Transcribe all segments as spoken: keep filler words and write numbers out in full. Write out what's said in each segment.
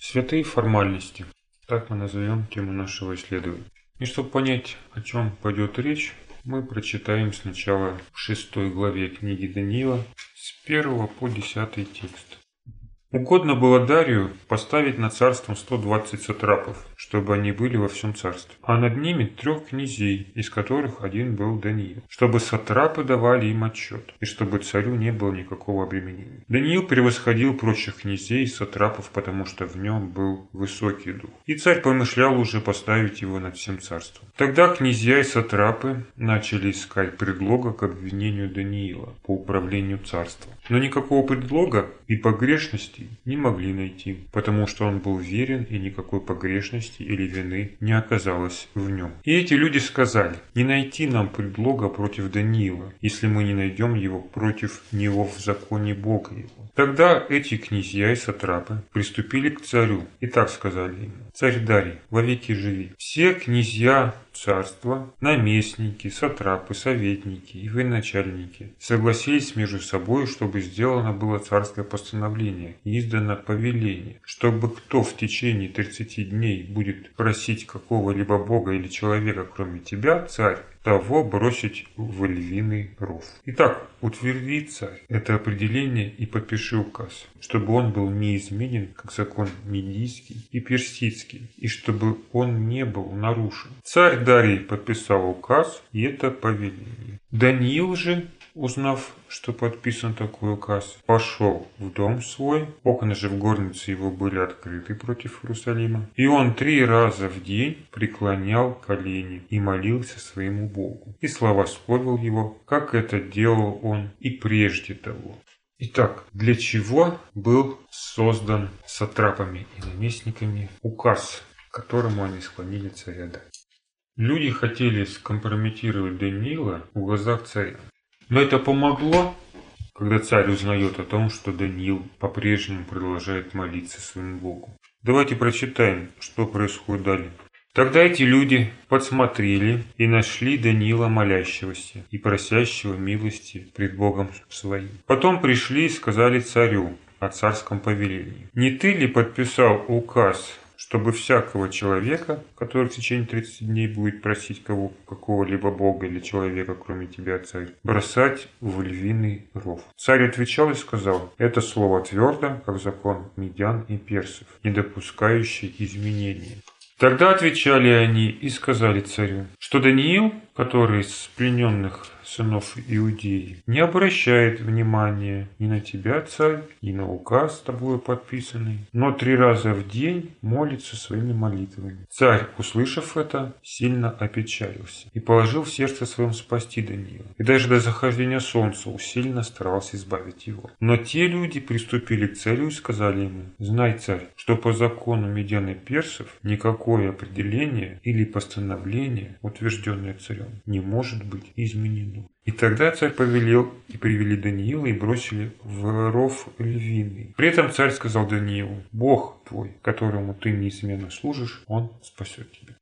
Святые формальности. Так мы назовем тему нашего исследования. И чтобы понять, о чем пойдет речь, мы прочитаем сначала в шестой главе книги Даниила с первого по десятый текст. Угодно было Дарию поставить над царством сто двадцать сатрапов, чтобы они были во всем царстве, а над ними трех князей, из которых один был Даниил, чтобы сатрапы давали им отчет, и чтобы царю не было никакого обременения. Даниил превосходил прочих князей и сатрапов, потому что в нем был высокий дух, и царь помышлял уже поставить его над всем царством. Тогда князья и сатрапы начали искать предлога к обвинению Даниила по управлению царством, но никакого предлога и погрешности не могли найти, потому что он был верен, и никакой погрешности или вины не оказалось в нем. И эти люди сказали: не найти нам предлога против Даниила, если мы не найдем его против него в законе Бога его. Тогда эти князья и сатрапы приступили к царю и так сказали ему: царь Дарий, вовеки живи. Все князья царства, наместники, сатрапы, советники и военачальники согласились между собой, чтобы сделано было царское постановление и издано повеление, чтобы кто в течение тридцати дней будет просить какого-либо бога или человека, кроме тебя, царь, того бросить в львиный ров. Итак, утверди царь это определение и подпиши указ, чтобы он был неизменен, как закон медийский и персидский, и чтобы он не был нарушен. Царь Дарий подписал указ и это повеление. Даниил же, узнав, что подписан такой указ, пошел в дом свой, окна же в горнице его были открыты против Иерусалима, и он три раза в день преклонял колени и молился своему Богу, и славословил его, как это делал он и прежде того. Итак, для чего был создан сатрапами и наместниками указ, к которому они склонили царя Дария? Люди хотели скомпрометировать Даниила в глазах царя. Но это помогло, когда царь узнает о том, что Даниил по-прежнему продолжает молиться своему Богу. Давайте прочитаем, что происходит далее. Тогда эти люди подсмотрели и нашли Даниила молящегося и просящего милости пред Богом своим. Потом пришли и сказали царю о царском повелении: не ты ли подписал указ, чтобы всякого человека, который в течение тридцати дней будет просить кого, какого-либо бога или человека, кроме тебя, царь, бросать в львиный ров? Царь отвечал и сказал: это слово твердо, как закон медян и персов, не допускающий изменений. Тогда отвечали они и сказали царю, что Даниил, который из плененных сынов Иудеи, не обращает внимания ни на тебя, царь, ни на указ тобою подписанный, но три раза в день молится своими молитвами. Царь, услышав это, сильно опечалился и положил в сердце своем спасти Даниила, и даже до захождения солнца усиленно старался избавить его. Но те люди приступили к царю и сказали ему: знай, царь, что по закону медян и персов никакое определение или постановление, утвержденное царем, не может быть изменено. И тогда царь повелел, и привели Даниила и бросили в ров львиный. При этом царь сказал Даниилу: Бог твой, которому ты неизменно служишь, он спасет тебя.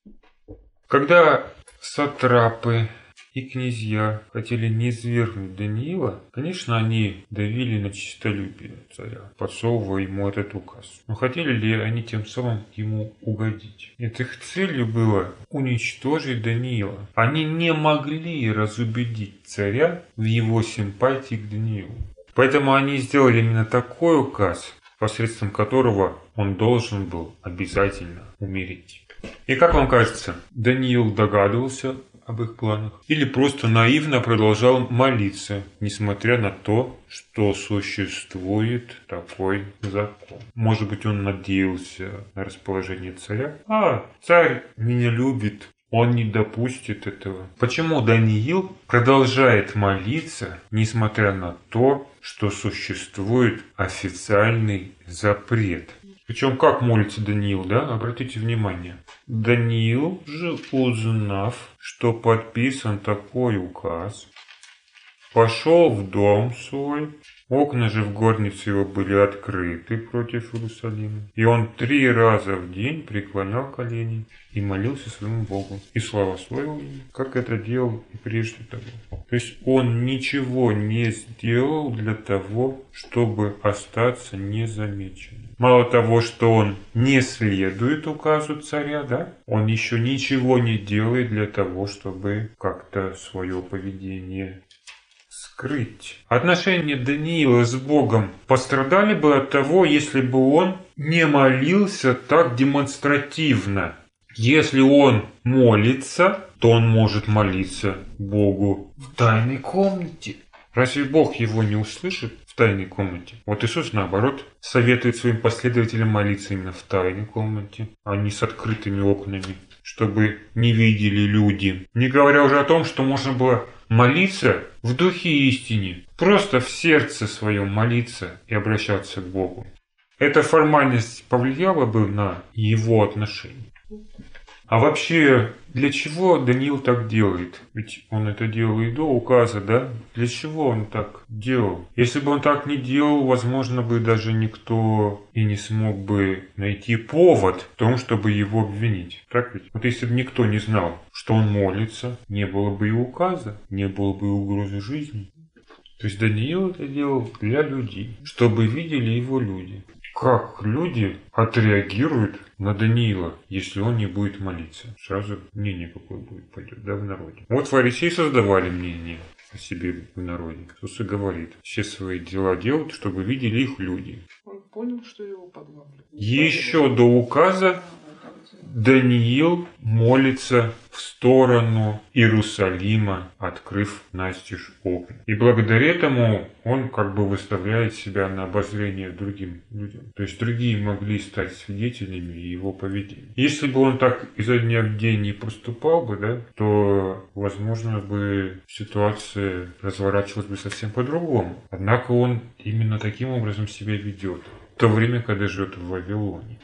Когда сатрапы и князья хотели низвергнуть Даниила, конечно, они давили на честолюбие царя, подсовывая ему этот указ. Но хотели ли они тем самым ему угодить? Нет, их целью было уничтожить Даниила. Они не могли разубедить царя в его симпатии к Даниилу. Поэтому они сделали именно такой указ, посредством которого он должен был обязательно умереть. И как вам кажется, Даниил догадывался об их планах или просто наивно продолжал молиться, несмотря на то, что существует такой закон? Может быть, он надеялся на расположение царя? А, царь меня любит, он не допустит этого. Почему Даниил продолжает молиться, несмотря на то, что существует официальный запрет? Причем как молится Даниил, да? Обратите внимание. Даниил же, узнав, что подписан такой указ, пошел в дом свой, окна же в горнице его были открыты против Иерусалима, и он три раза в день преклонял колени и молился своему Богу, и славословил ему, как это делал и прежде того. То есть он ничего не сделал для того, чтобы остаться незамеченным. Мало того, что он не следует указу царя, да, он еще ничего не делает для того, чтобы как-то свое поведение скрыть. Отношения Даниила с Богом пострадали бы от того, если бы он не молился так демонстративно. Если он молится, то он может молиться Богу в тайной комнате. Разве Бог его не услышит в тайной комнате? Вот Иисус, наоборот, советует своим последователям молиться именно в тайной комнате, а не с открытыми окнами, чтобы не видели люди. Не говоря уже о том, что можно было молиться в духе истине, просто в сердце своем молиться и обращаться к Богу. Эта формальность повлияла бы на его отношения. А вообще, для чего Даниил так делает? Ведь он это делал и до указа, да? Для чего он так делал? Если бы он так не делал, возможно бы даже никто и не смог бы найти повод в том, чтобы его обвинить. Так ведь? Вот если бы никто не знал, что он молится, не было бы и указа, не было бы и угрозы жизни. То есть Даниил это делал для людей, чтобы видели его люди. Как люди отреагируют на Даниила, если он не будет молиться? Сразу мнение какое будет пойдет, да, в народе. Вот фарисеи создавали мнение о себе в народе. Иисус и говорит, все свои дела делают, чтобы видели их люди. Он понял, что его подламывают. Еще до указа Даниил молится в сторону Иерусалима, открыв настежь окна. И благодаря этому он как бы выставляет себя на обозрение другим людям. То есть другие могли стать свидетелями его поведения. Если бы он так изо дня в день не поступал бы, да, то, возможно, бы ситуация разворачивалась бы совсем по-другому. Однако он именно таким образом себя ведет. В то время, когда живет в Вавилоне.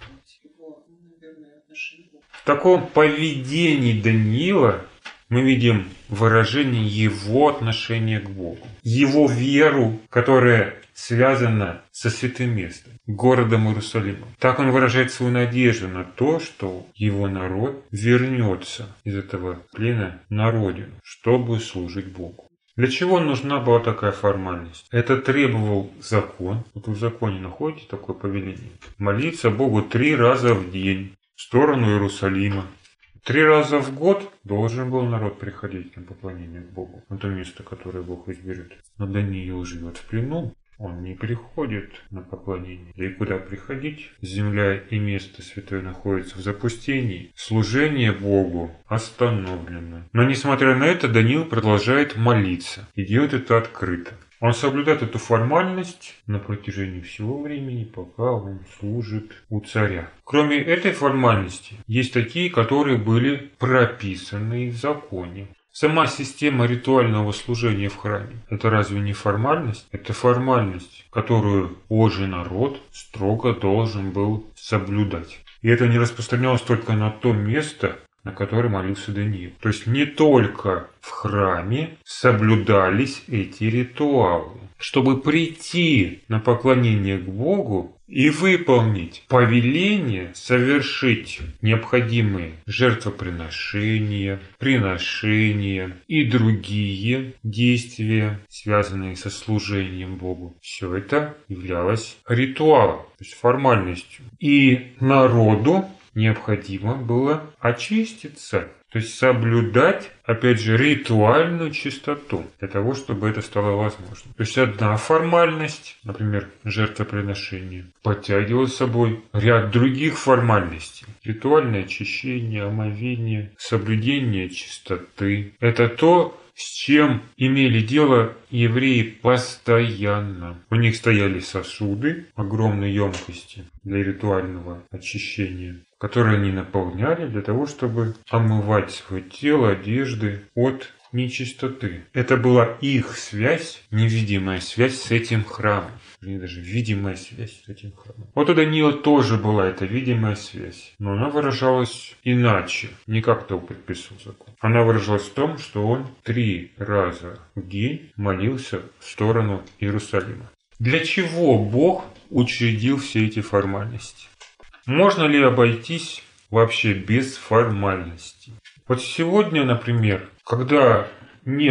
В таком поведении Даниила мы видим выражение его отношения к Богу. Его веру, которая связана со святым местом, городом Иерусалимом. Так он выражает свою надежду на то, что его народ вернется из этого плена на родину, чтобы служить Богу. Для чего нужна была такая формальность? Это требовал закон. Вот вы в законе находите такое повеление. Молиться Богу три раза в день в сторону Иерусалима. Три раза в год должен был народ приходить на поклонение к Богу, на то место, которое Бог изберет. Но Даниил живет в плену. Он не приходит на поклонение. Да и куда приходить? Земля и место святое находятся в запустении. Служение Богу остановлено. Но несмотря на это, Даниил продолжает молиться. И делает это открыто. Он соблюдает эту формальность на протяжении всего времени, пока он служит у царя. Кроме этой формальности, есть такие, которые были прописаны в законе. Сама система ритуального служения в храме – это разве не формальность? Это формальность, которую Божий народ строго должен был соблюдать. И это не распространялось только на то место, на которое молился Даниил. То есть не только в храме соблюдались эти ритуалы. Чтобы прийти на поклонение к Богу и выполнить повеление, совершить необходимые жертвоприношения, приношения и другие действия, связанные со служением Богу. Все это являлось ритуалом, то есть формальностью. И народу необходимо было очиститься, то есть соблюдать, опять же, ритуальную чистоту, для того, чтобы это стало возможным. То есть одна формальность, например, жертвоприношение, подтягивала с собой ряд других формальностей. Ритуальное очищение, омовение, соблюдение чистоты. Это то, с чем имели дело евреи постоянно. У них стояли сосуды огромной емкости для ритуального очищения, которые они наполняли для того, чтобы омывать свое тело, одежды от нечистоты. Это была их связь, невидимая связь с этим храмом. Или даже видимая связь с этим храмом. Вот у Даниила тоже была эта видимая связь. Но она выражалась иначе. Не как то предписал закон. Она выражалась в том, что он три раза в день молился в сторону Иерусалима. Для чего Бог учредил все эти формальности? Можно ли обойтись вообще без формальностей? Вот сегодня, например, когда нет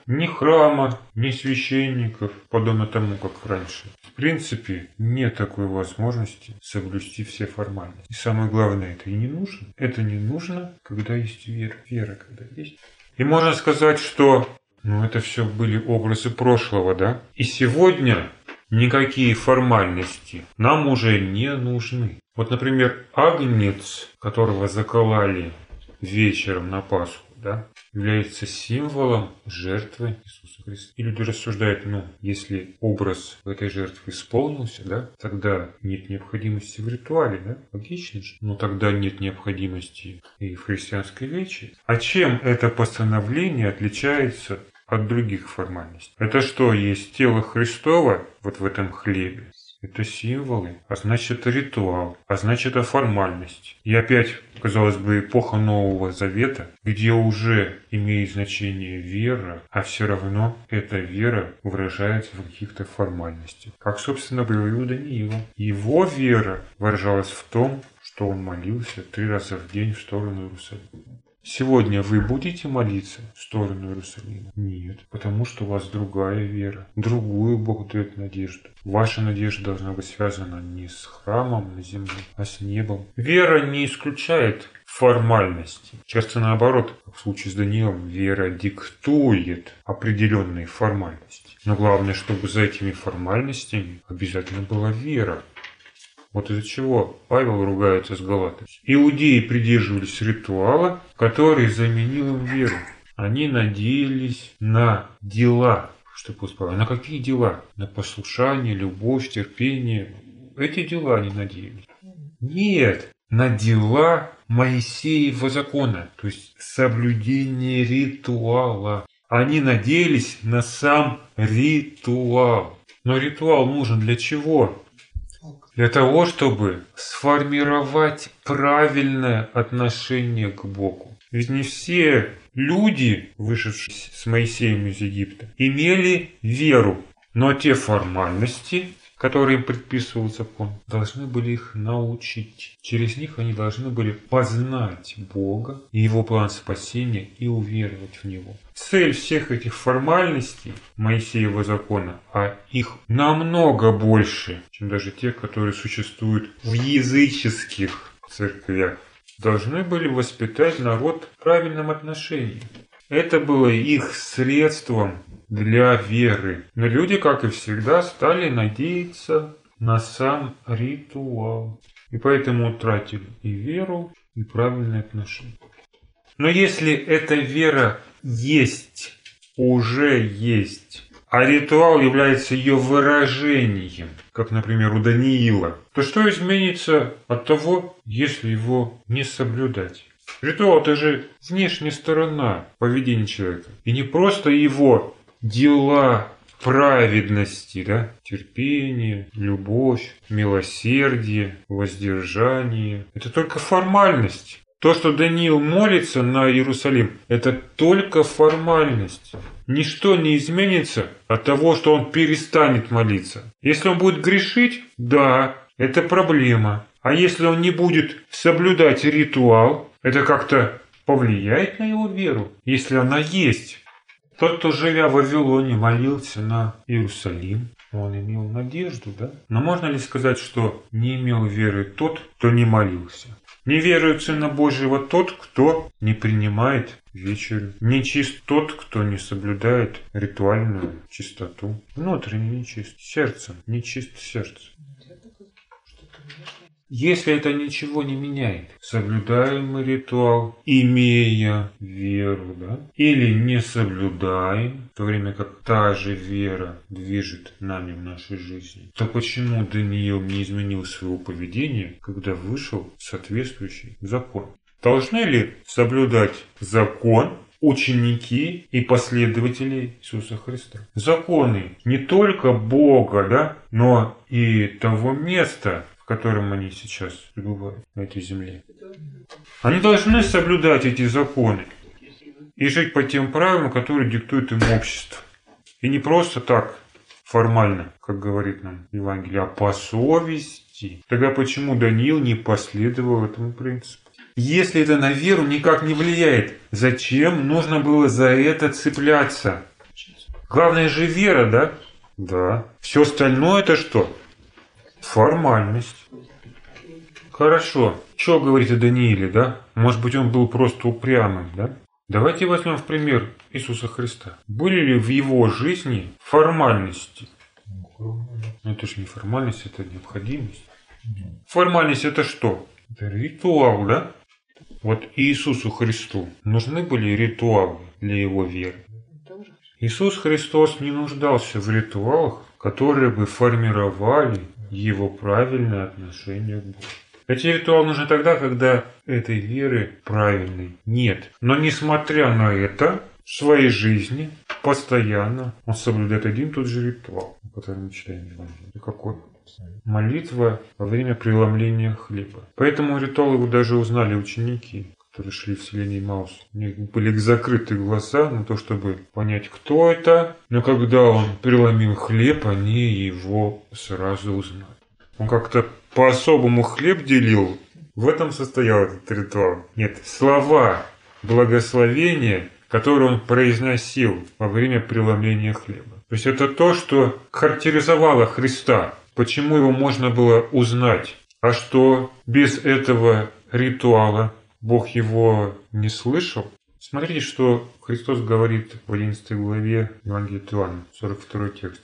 ни храма, ни священников, подобно тому, как раньше. В принципе, нет такой возможности соблюсти все формальности. И самое главное, это и не нужно. Это не нужно, когда есть вера. Вера, когда есть. И можно сказать, что ну, это все были образы прошлого, да? И сегодня никакие формальности нам уже не нужны. Вот, например, агнец, которого закололи вечером на Пасху, да, является символом жертвы Иисуса Христа. И люди рассуждают, ну, если образ этой жертвы исполнился, да, тогда нет необходимости в ритуале, да, логично же. Но тогда нет необходимости и в христианской вечере. А чем это постановление отличается от других формальностей? Это что, есть тело Христово вот в этом хлебе? Это символы, а значит это ритуал, а значит это формальность. И опять, казалось бы, эпоха Нового Завета, где уже имеет значение вера, а все равно эта вера выражается в каких-то формальностях. Как, собственно, было и у Даниила. Его вера выражалась в том, что он молился три раза в день в сторону Иерусалима. Сегодня вы будете молиться в сторону Иерусалима? Нет, потому что у вас другая вера. Другую Бог дает надежду. Ваша надежда должна быть связана не с храмом на земле, а с небом. Вера не исключает формальности. Часто наоборот, как в случае с Даниилом, вера диктует определенные формальности. Но главное, чтобы за этими формальностями обязательно была вера. Вот из-за чего Павел ругается с галатами. Иудеи придерживались ритуала, который заменил им веру. Они надеялись на дела, что Павел. А на какие дела? На послушание, любовь, терпение. Эти дела они надеялись. Нет, на дела Моисеева закона, то есть соблюдение ритуала. Они надеялись на сам ритуал. Но ритуал нужен для чего? Для того, чтобы сформировать правильное отношение к Богу. Ведь не все люди, вышедшие с Моисеем из Египта, имели веру. Но те формальности, которые им предписывал закон, должны были их научить. Через них они должны были познать Бога и Его план спасения и уверовать в Него. Цель всех этих формальностей Моисеева закона, а их намного больше, чем даже те, которые существуют в языческих церквях, должны были воспитать народ в правильном отношении. Это было их средством для веры. Но люди, как и всегда, стали надеяться на сам ритуал. И поэтому утратили и веру, и правильное отношение. Но если эта вера есть, уже есть, а ритуал является ее выражением, как, например, у Даниила, то что изменится от того, если его не соблюдать? Ритуал – это же внешняя сторона поведения человека. И не просто его дела праведности, да? Терпение, любовь, милосердие, воздержание. Это только формальность. То, что Даниил молится на Иерусалим, это только формальность. Ничто не изменится от того, что он перестанет молиться. Если он будет грешить, да, это проблема. А если он не будет соблюдать ритуал, это как-то повлияет на его веру, если она есть. Тот, кто, живя в Вавилоне, молился на Иерусалим, он имел надежду, да? Но можно ли сказать, что не имел веры тот, кто не молился? Не верует в Сына Божьего тот, кто не принимает вечерю. Не чист тот, кто не соблюдает ритуальную чистоту. Внутренне нечист. Сердцем нечист сердце. Если это ничего не меняет, соблюдаем мы ритуал, имея веру, да? Или не соблюдаем, в то время как та же вера движет нами в нашей жизни, то почему Даниил не изменил своего поведения, когда вышел соответствующий закон? Должны ли соблюдать закон ученики и последователи Иисуса Христа? Законы не только Бога, да, но и того места, в котором они сейчас пребывают на этой земле. Они должны соблюдать эти законы и жить по тем правилам, которые диктует им общество. И не просто так, формально, как говорит нам Евангелие, а по совести. Тогда почему Даниил не последовал этому принципу? Если это на веру никак не влияет, зачем нужно было за это цепляться? Главное же вера, да? Да. Все остальное это что? Формальность. Хорошо. Что говорит о Данииле, да? Может быть, он был просто упрямым, да? Давайте возьмем в пример Иисуса Христа. Были ли в его жизни формальности? Ну, это же не формальность, это необходимость. Формальность это что? Это ритуал, да? Вот Иисусу Христу нужны были ритуалы для его веры. Иисус Христос не нуждался в ритуалах, которые бы формировали его правильное отношение к Богу. Эти ритуалы нужны тогда, когда этой веры правильной нет. Но несмотря на это, в своей жизни постоянно он соблюдает один и тот же ритуал, который мы читаем в Евангелии. Какой? Молитва во время преломления хлеба. Поэтому ритуал его даже узнали ученики, которые шли в селение Маус. У них были закрыты глаза на то, чтобы понять, кто это. Но когда он преломил хлеб, они его сразу узнали. Он как-то по-особому хлеб делил. В этом состоял этот ритуал. Нет, слова благословения, которые он произносил во время преломления хлеба. То есть это то, что характеризовало Христа. Почему его можно было узнать? А что без этого ритуала Бог его не слышал? Смотрите, что Христос говорит в одиннадцатой главе Евангелия от Иоанна, сорок второй текст.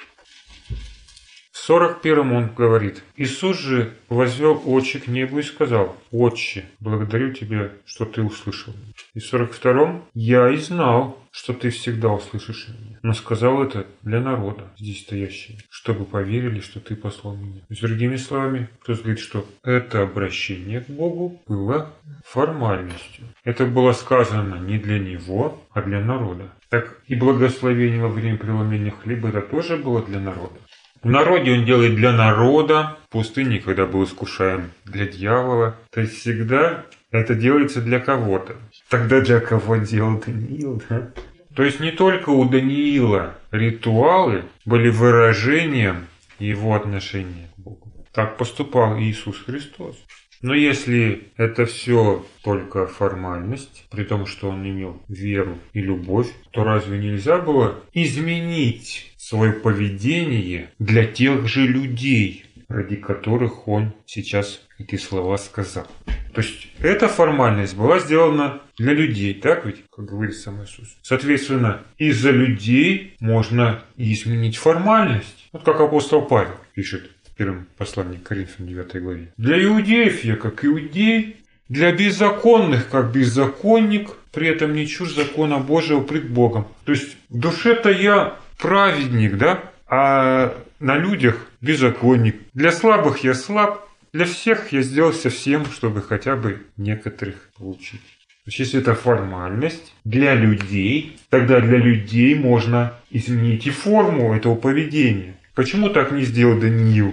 В сорок первом он говорит: «Иисус же возвел очи к небу и сказал: Отче, благодарю Тебя, что Ты услышал меня». И в сорок втором: «Я и знал, что Ты всегда услышишь меня, но сказал это для народа, здесь стоящего, чтобы поверили, что Ты послал меня». С другими словами, Христос говорит, что это обращение к Богу было формальностью. Это было сказано не для Него, а для народа. Так и благословение во время преломления хлеба это тоже было для народа. В народе он делает для народа, в пустыне, когда был искушаем, для дьявола. То есть всегда это делается для кого-то. Тогда для кого делал Даниил, да? То есть не только у Даниила ритуалы были выражением его отношения к Богу. Так поступал Иисус Христос. Но если это все только формальность, при том, что он имел веру и любовь, то разве нельзя было изменить свое поведение для тех же людей, ради которых он сейчас эти слова сказал? То есть эта формальность была сделана для людей, так ведь, как говорит сам Иисус. Соответственно, из-за людей можно изменить формальность. Вот как апостол Павел пишет в первом послании к Коринфянам девятой главе. Для иудеев я как иудей, для беззаконных как беззаконник, при этом не чужд закона Божьего пред Богом. То есть в душе-то я праведник, да, а на людях беззаконник. Для слабых я слаб, для всех я сделал совсем, чтобы хотя бы некоторых получить. То есть если это формальность для людей, тогда для людей можно изменить и форму этого поведения. Почему так не сделал Даниил?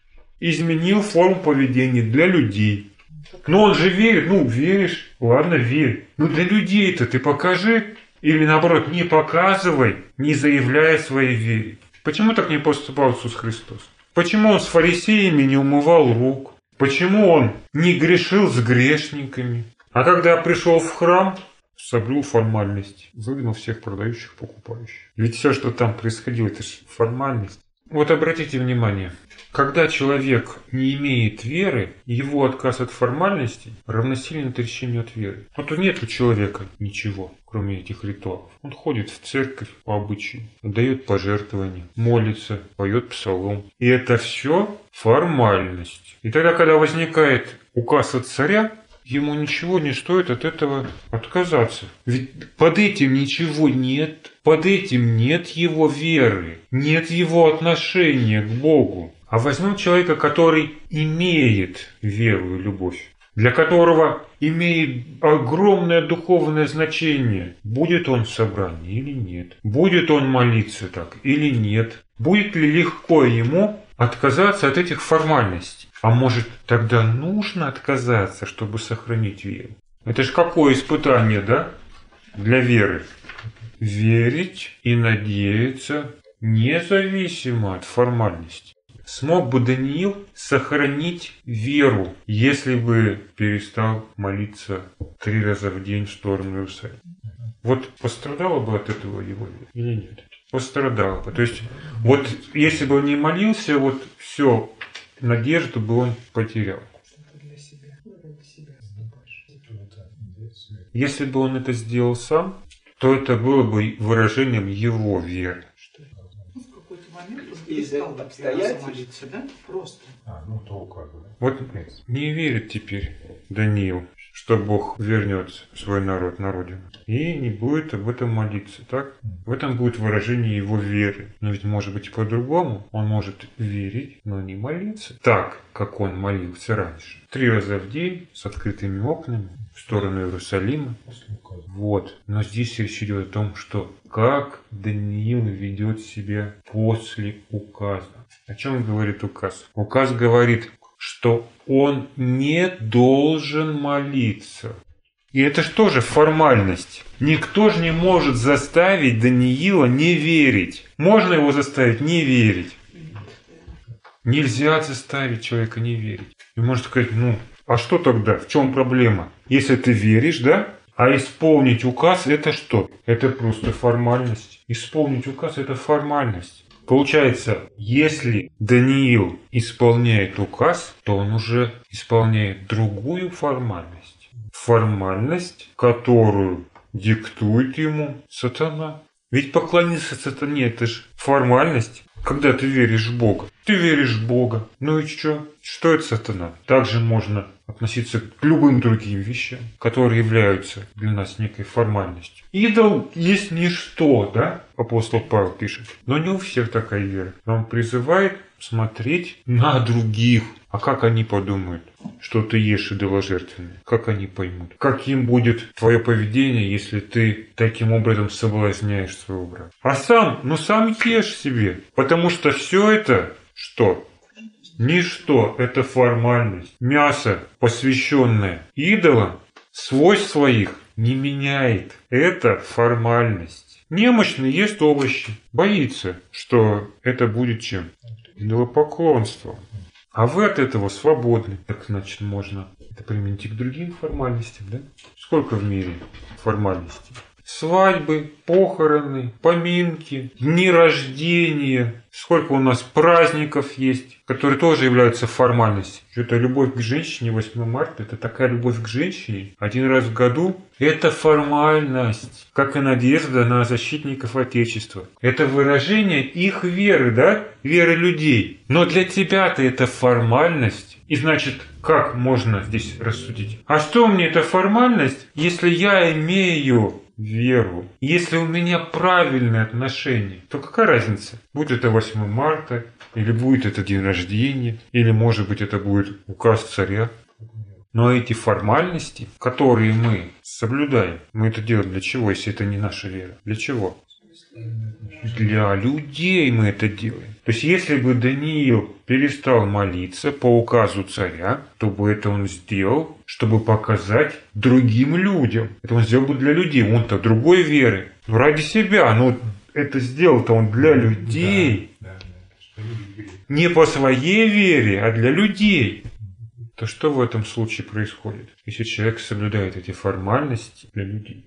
Изменил форму поведения для людей. Но он же верит, ну веришь, ладно, верь. Но для людей-то ты покажи. Или наоборот, не показывай, не заявляя своей вере. Почему так не поступал Иисус Христос? Почему он с фарисеями не умывал рук? Почему он не грешил с грешниками? А когда пришел в храм, соблюл формальность, выгнал всех продающих, покупающих. Ведь все, что там происходило, это же формальность. Вот обратите внимание, когда человек не имеет веры, его отказ от формальности равносилен отречению от веры. Вот нет у человека ничего, кроме этих ритуалов. Он ходит в церковь по обычаю, дает пожертвования, молится, поет псалом. И это все формальность. И тогда, когда возникает указ от царя, ему ничего не стоит от этого отказаться. Ведь под этим ничего нет. Под этим нет его веры, нет его отношения к Богу. А возьмем человека, который имеет веру и любовь, для которого имеет огромное духовное значение, будет он в собрании или нет, будет он молиться так или нет, будет ли легко ему отказаться от этих формальностей. А может, тогда нужно отказаться, чтобы сохранить веру? Это же какое испытание, да, для веры? Верить и надеяться независимо от формальности. Смог бы Даниил сохранить веру, если бы перестал молиться три раза в день в сторону Иерусалима? Вот пострадала бы от этого его вера или нет? пострадал бы. То есть, вот если бы он не молился, вот все, надежду бы он потерял. Если бы он это сделал сам, то это было бы выражением его веры. Ну, в какой-то момент он перестал молиться, да? Просто. А, ну то указано. Вот не верит теперь Даниил, что Бог вернет свой народ на родину. И не будет об этом молиться, так? В этом будет выражение его веры. Но ведь может быть по-другому. Он может верить, но не молиться. Так, как он молился раньше. Три раза в день, с открытыми окнами, в сторону Иерусалима. Вот. Но здесь речь идет о том, что как Даниил ведет себя после указа. О чем говорит указ? Указ говорит, что он не должен молиться. И это же тоже формальность. Никто же не может заставить Даниила не верить. Можно его заставить не верить? Нельзя заставить человека не верить. И можно сказать, ну, а что тогда? В чем проблема? Если ты веришь, да? А исполнить указ – это что? Это просто формальность. Исполнить указ – это формальность. Получается, если Даниил исполняет указ, то он уже исполняет другую формальность. Формальность, которую диктует ему сатана. Ведь поклониться сатане – это же формальность. Когда ты веришь в Бога. Ты веришь в Бога. Ну и что? Что это сатана? Также можно относиться к любым другим вещам, которые являются для нас некой формальностью. Идол есть ничто, да? Апостол Павел пишет. Но не у всех такая вера. Он призывает смотреть на других. А как они подумают, что ты ешь идоложертвенное? Как они поймут? Каким будет твое поведение, если ты таким образом соблазняешь своего брата? А сам, ну сам ешь себе. Потому что все это что? Ничто, это формальность. Мясо, посвященное идолам, свойств своих не меняет. Это формальность. Немощный ест овощи. Боится, что это будет чем? Идолопоклонством. А вы от этого свободны. Так значит, можно это применить и к другим формальностям, да? Сколько в мире формальностей? Свадьбы, похороны, поминки, дни рождения. Сколько у нас праздников есть, которые тоже являются формальностью. Это любовь к женщине, восьмое марта, это такая любовь к женщине один раз в году. Это формальность, как и надежда на защитников Отечества. Это выражение их веры, да? Веры людей. Но для тебя-то это формальность. И значит, как можно здесь рассудить? А что мне эта формальность, если я имею веру? Если у меня правильное отношение, то какая разница? Будет это восьмое марта, или будет это день рождения, или, может быть, это будет указ царя. Но эти формальности, которые мы соблюдаем, мы это делаем для чего, если это не наша вера? Для чего? Для людей мы это делаем. То есть, если бы Даниил перестал молиться по указу царя, то бы это он сделал, чтобы показать другим людям. Это он сделал бы для людей. Он-то другой веры. Ради себя. Но это сделал-то он для людей. Да, да, да. Не по своей вере, а для людей. То что в этом случае происходит? Если человек соблюдает эти формальности для людей,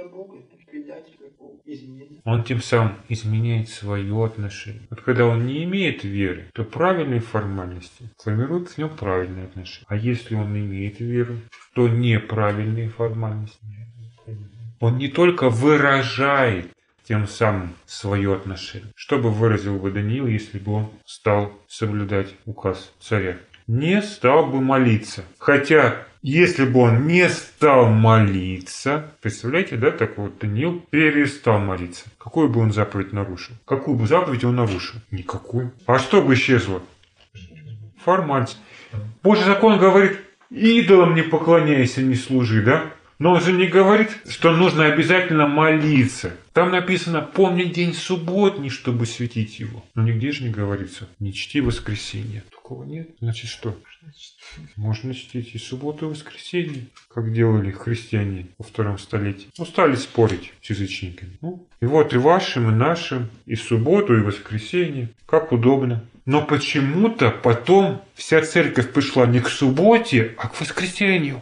он тем самым изменяет свое отношение. Вот когда он не имеет веры, то правильные формальности формируют в нем правильные отношения. А если он имеет веру, то неправильные формальности. Он не только выражает тем самым свое отношение. Что бы выразил бы Даниил, если бы он стал соблюдать указ царя? Не стал бы молиться. Хотя, если бы он не стал молиться, представляете, да, так вот Даниил перестал молиться. Какую бы он заповедь нарушил? Какую бы заповедь он нарушил? Никакую. А что бы исчезло? Формальность. Божий закон говорит, идолам не поклоняйся, не служи, да? Но он же не говорит, что нужно обязательно молиться. Там написано, помни день субботний, чтобы светить его. Но нигде же не говорится, не чти воскресенье. Такого нет. Значит что? Можно чтить и субботу, и воскресенье, как делали христиане во втором столетии. Ну, стали спорить с язычниками. Ну, и вот и вашим, и нашим, и субботу, и воскресенье. Как удобно. Но почему-то потом вся церковь пришла не к субботе, а к воскресенью.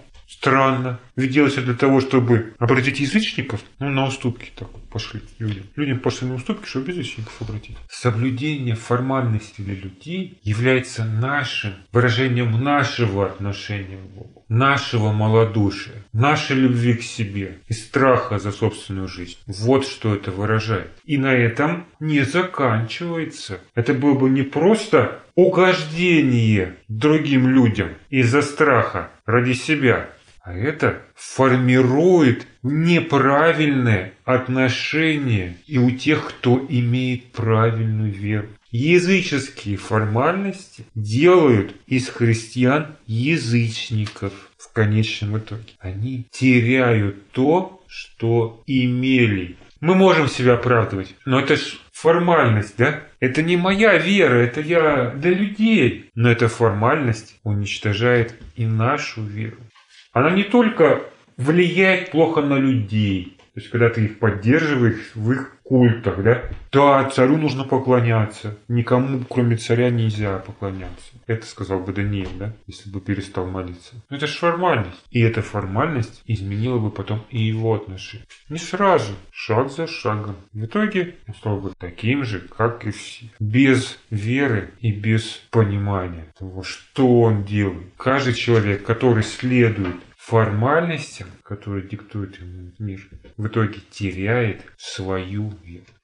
Странно. Ведь делается для того, чтобы обратить язычников, ну, на уступки так вот пошли людям. Людям пошли на уступки, чтобы язычников обратить. Соблюдение формальности для людей является нашим выражением нашего отношения к Богу, нашего малодушия, нашей любви к себе и страха за собственную жизнь. Вот что это выражает. И на этом не заканчивается. Это было бы не просто угождение другим людям из-за страха ради себя, а это формирует неправильное отношение и у тех, кто имеет правильную веру. Языческие формальности делают из христиан язычников в конечном итоге. Они теряют то, что имели. Мы можем себя оправдывать, но это ж формальность, да? Это не моя вера, это я для людей. Но эта формальность уничтожает и нашу веру. Она не только влияет плохо на людей, то есть когда ты их поддерживаешь в их культах, да? Да, царю нужно поклоняться, никому кроме царя нельзя поклоняться. Это сказал бы Даниил, да? Если бы перестал молиться. Но это же формальность. И эта формальность изменила бы потом и его отношения. Не сразу, шаг за шагом. В итоге он стал бы таким же, как и все. Без веры и без понимания того, что он делает. Каждый человек, который следует формальностям, которые диктует ему мир, в итоге теряет свою веру.